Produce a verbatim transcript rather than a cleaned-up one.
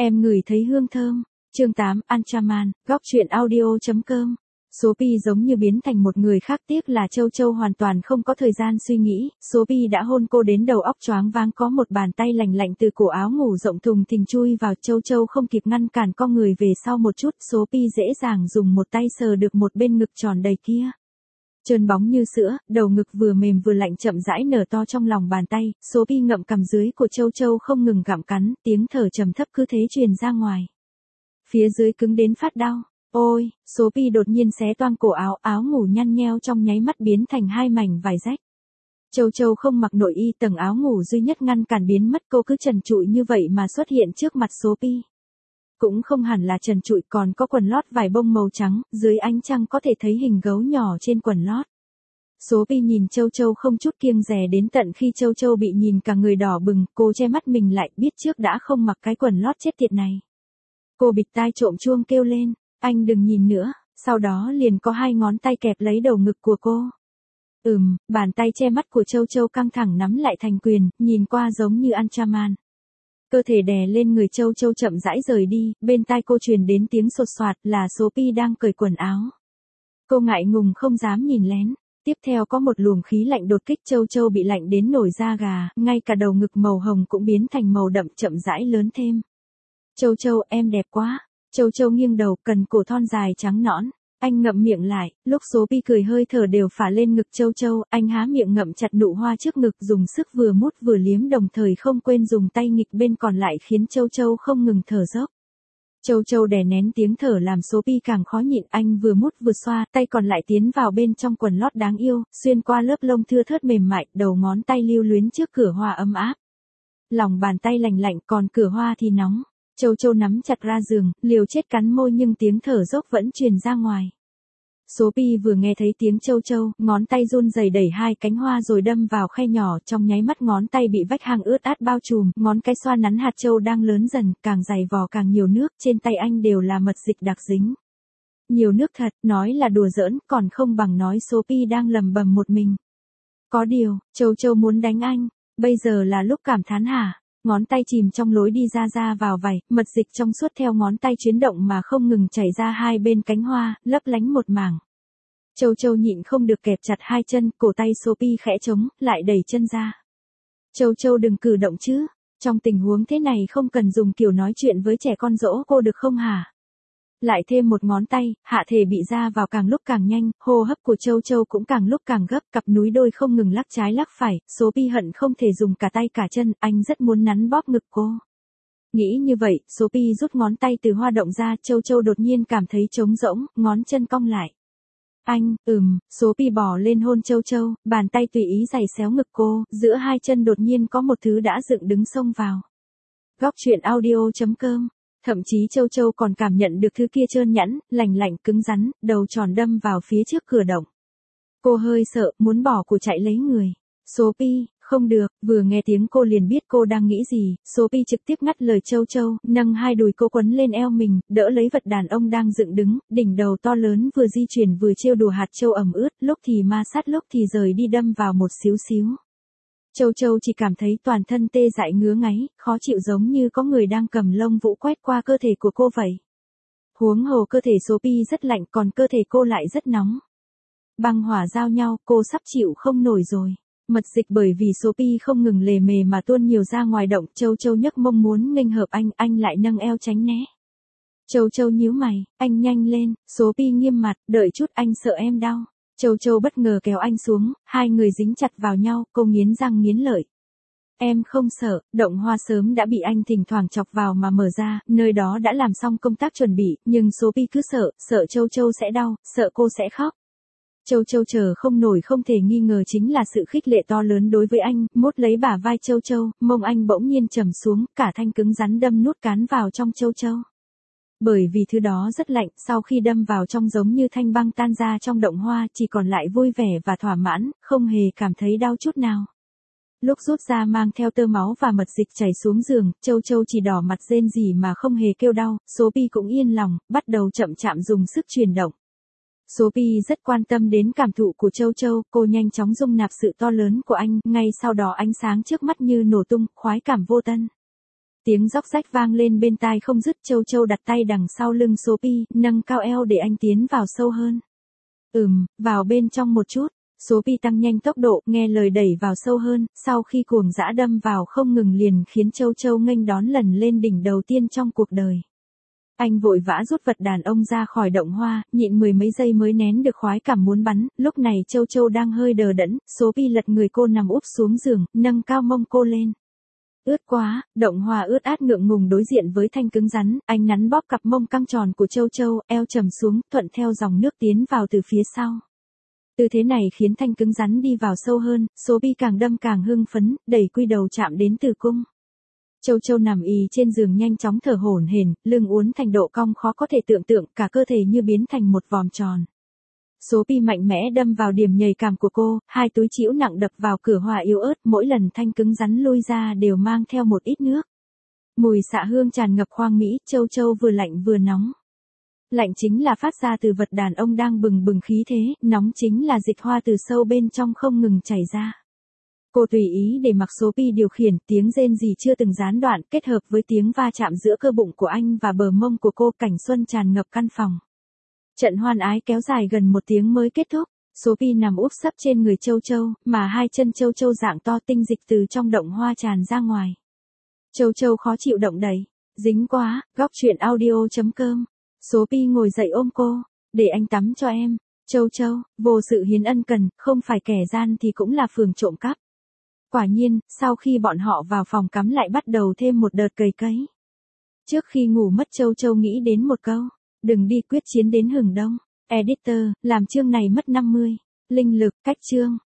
Em ngửi thấy hương thơm. Chương tám, Anchaman, góc truyện audio.com. Sophie giống như biến thành một người khác, tiếc là Châu Châu hoàn toàn không có thời gian suy nghĩ. Sophie đã hôn cô đến đầu óc choáng váng, có một bàn tay lành lạnh từ cổ áo ngủ rộng thùng thình chui vào. Châu Châu không kịp ngăn cản, co người về sau một chút. Sophie dễ dàng dùng một tay sờ được một bên ngực tròn đầy kia. Trơn bóng như sữa, đầu ngực vừa mềm vừa lạnh chậm rãi nở to trong lòng bàn tay. Sophie ngậm cằm dưới của Châu Châu không ngừng gặm cắn, tiếng thở trầm thấp cứ thế truyền ra ngoài. Phía dưới cứng đến phát đau. Ôi, Sophie đột nhiên xé toang cổ áo, áo ngủ nhăn nheo trong nháy mắt biến thành hai mảnh vải rách. Châu Châu không mặc nội y, tầng áo ngủ duy nhất ngăn cản biến mất, cô cứ trần trụi như vậy mà xuất hiện trước mặt Sophie. Cũng không hẳn là trần trụi, còn có quần lót vải bông màu trắng, dưới ánh trăng có thể thấy hình gấu nhỏ trên quần lót. Sophie nhìn Châu Châu không chút kiêng dè, đến tận khi Châu Châu bị nhìn cả người đỏ bừng, cô che mắt mình lại, biết trước đã không mặc cái quần lót chết tiệt này. Cô bịt tai trộm chuông kêu lên, anh đừng nhìn nữa, sau đó liền có hai ngón tay kẹp lấy đầu ngực của cô. Ừm, bàn tay che mắt của Châu Châu căng thẳng nắm lại thành quyền, nhìn qua giống như Anchaman. Cơ thể đè lên người Châu Châu chậm rãi rời đi, bên tai cô truyền đến tiếng sột soạt, là Sophie đang cởi quần áo. Cô ngại ngùng không dám nhìn lén. Tiếp theo có một luồng khí lạnh đột kích, Châu Châu bị lạnh đến nổi da gà, ngay cả đầu ngực màu hồng cũng biến thành màu đậm chậm rãi lớn thêm. Châu Châu, em đẹp quá. Châu Châu nghiêng đầu, cần cổ thon dài trắng nõn. Anh ngậm miệng lại, lúc Sophie cười hơi thở đều phả lên ngực Châu Châu, anh há miệng ngậm chặt nụ hoa trước ngực, dùng sức vừa mút vừa liếm, đồng thời không quên dùng tay nghịch bên còn lại khiến Châu Châu không ngừng thở dốc. Châu Châu đè nén tiếng thở làm Sophie càng khó nhịn, anh vừa mút vừa xoa, tay còn lại tiến vào bên trong quần lót đáng yêu, xuyên qua lớp lông thưa thớt mềm mại, đầu ngón tay lưu luyến trước cửa hoa ấm áp. Lòng bàn tay lành lạnh, còn cửa hoa thì nóng. Châu Châu nắm chặt ra giường, liều chết cắn môi nhưng tiếng thở dốc vẫn truyền ra ngoài. Sophie vừa nghe thấy tiếng Châu Châu, ngón tay run rẩy đẩy hai cánh hoa rồi đâm vào khe nhỏ, trong nháy mắt ngón tay bị vách hang ướt át bao trùm, ngón cái xoa nắn hạt châu đang lớn dần, càng dày vò càng nhiều nước, trên tay anh đều là mật dịch đặc dính. Nhiều nước thật, nói là đùa giỡn, còn không bằng nói Sophie đang lầm bầm một mình. Có điều, Châu Châu muốn đánh anh, bây giờ là lúc cảm thán hả? Ngón tay chìm trong lối đi ra ra vào vải, mật dịch trong suốt theo ngón tay chuyển động mà không ngừng chảy ra hai bên cánh hoa, lấp lánh một mảng. Châu Châu nhịn không được kẹp chặt hai chân, cổ tay Sophie khẽ trống, lại đẩy chân ra. Châu Châu đừng cử động chứ, trong tình huống thế này không cần dùng kiểu nói chuyện với trẻ con dỗ cô được không hả? Lại thêm một ngón tay, hạ thể bị ra vào càng lúc càng nhanh, hô hấp của Châu Châu cũng càng lúc càng gấp, cặp núi đôi không ngừng lắc trái lắc phải, Sophie hận không thể dùng cả tay cả chân, anh rất muốn nắn bóp ngực cô. Nghĩ như vậy, Sophie rút ngón tay từ hoa động ra, Châu Châu đột nhiên cảm thấy trống rỗng, ngón chân cong lại. Anh, ừm, Sophie bò lên hôn Châu Châu, bàn tay tùy ý giày xéo ngực cô, giữa hai chân đột nhiên có một thứ đã dựng đứng xông vào. Góc truyện audio.com. Thậm chí Châu Châu còn cảm nhận được thứ kia trơn nhẵn, lành lạnh, cứng rắn, đầu tròn đâm vào phía trước cửa động. Cô hơi sợ, muốn bỏ cuộc chạy lấy người. Sophie, không được, vừa nghe tiếng cô liền biết cô đang nghĩ gì, Sophie trực tiếp ngắt lời Châu Châu, nâng hai đùi cô quấn lên eo mình, đỡ lấy vật đàn ông đang dựng đứng, đỉnh đầu to lớn vừa di chuyển vừa trêu đùa hạt châu ẩm ướt, lúc thì ma sát lúc thì rời đi đâm vào một xíu xíu. Châu Châu chỉ cảm thấy toàn thân tê dại ngứa ngáy, khó chịu giống như có người đang cầm lông vũ quét qua cơ thể của cô vậy. Huống hồ cơ thể Sophie rất lạnh, còn cơ thể cô lại rất nóng. Băng hỏa giao nhau, cô sắp chịu không nổi rồi. Mật dịch bởi vì Sophie không ngừng lề mề mà tuôn nhiều ra ngoài động, Châu Châu nhấc mông muốn nghênh hợp anh, anh lại nâng eo tránh né. Châu Châu nhíu mày, anh nhanh lên, Sophie nghiêm mặt, đợi chút anh sợ em đau. Châu Châu bất ngờ kéo anh xuống, hai người dính chặt vào nhau, cô nghiến răng nghiến lợi. Em không sợ, động hoa sớm đã bị anh thỉnh thoảng chọc vào mà mở ra, nơi đó đã làm xong công tác chuẩn bị, nhưng Sophie cứ sợ, sợ Châu Châu sẽ đau, sợ cô sẽ khóc. Châu Châu chờ không nổi, không thể nghi ngờ chính là sự khích lệ to lớn đối với anh, mốt lấy bả vai Châu Châu, mông anh bỗng nhiên trầm xuống, cả thanh cứng rắn đâm nút cán vào trong Châu Châu. Bởi vì thứ đó rất lạnh, sau khi đâm vào trong giống như thanh băng tan ra trong động hoa, chỉ còn lại vui vẻ và thỏa mãn, không hề cảm thấy đau chút nào. Lúc rút ra mang theo tơ máu và mật dịch chảy xuống giường, Châu Châu chỉ đỏ mặt rên rỉ mà không hề kêu đau, Sophie cũng yên lòng, bắt đầu chậm chạm dùng sức truyền động. Sophie rất quan tâm đến cảm thụ của Châu Châu, cô nhanh chóng dung nạp sự to lớn của anh, ngay sau đó ánh sáng trước mắt như nổ tung, khoái cảm vô tân. Tiếng róc rách vang lên bên tai không dứt, Châu Châu đặt tay đằng sau lưng Sophie, nâng cao eo để anh tiến vào sâu hơn. Ừm, vào bên trong một chút. Sophie tăng nhanh tốc độ, nghe lời đẩy vào sâu hơn, sau khi cuồng dã đâm vào không ngừng liền khiến Châu Châu nghênh đón lần lên đỉnh đầu tiên trong cuộc đời. Anh vội vã rút vật đàn ông ra khỏi động hoa, nhịn mười mấy giây mới nén được khoái cảm muốn bắn, lúc này Châu Châu đang hơi đờ đẫn, Sophie lật người cô nằm úp xuống giường, nâng cao mông cô lên. Ướt quá, động hoa ướt át ngượng ngùng đối diện với thanh cứng rắn, anh nắn bóp cặp mông căng tròn của Châu Châu, eo trầm xuống, thuận theo dòng nước tiến vào từ phía sau. Tư thế này khiến thanh cứng rắn đi vào sâu hơn, Sophie càng đâm càng hưng phấn, đẩy quy đầu chạm đến tử cung. Châu Châu nằm ì trên giường nhanh chóng thở hổn hển, lưng uốn thành độ cong khó có thể tưởng tượng, cả cơ thể như biến thành một vòm tròn. Sophie mạnh mẽ đâm vào điểm nhạy cảm của cô, hai túi trĩu nặng đập vào cửa hoa yếu ớt, mỗi lần thanh cứng rắn lui ra đều mang theo một ít nước. Mùi xạ hương tràn ngập khoang mỹ, Châu Châu vừa lạnh vừa nóng. Lạnh chính là phát ra từ vật đàn ông đang bừng bừng khí thế, nóng chính là dịch hoa từ sâu bên trong không ngừng chảy ra. Cô tùy ý để mặc Sophie điều khiển, tiếng rên rỉ chưa từng gián đoạn, kết hợp với tiếng va chạm giữa cơ bụng của anh và bờ mông của cô, cảnh xuân tràn ngập căn phòng. Trận hoan ái kéo dài gần một tiếng mới kết thúc. Sophie nằm úp sấp trên người Châu Châu, mà hai chân Châu Châu dạng to, tinh dịch từ trong động hoa tràn ra ngoài. Châu Châu khó chịu động đẩy. Dính quá, góc truyện audio chấm com. Sophie ngồi dậy ôm cô. Để anh tắm cho em. Châu Châu, vô sự hiến ân cần, không phải kẻ gian thì cũng là phường trộm cắp. Quả nhiên, sau khi bọn họ vào phòng cắm lại bắt đầu thêm một đợt cày cấy. Trước khi ngủ mất, Châu Châu nghĩ đến một câu. Đừng đi quyết chiến đến hừng đông. Editor, làm chương này mất năm mươi. Linh lực, cách chương.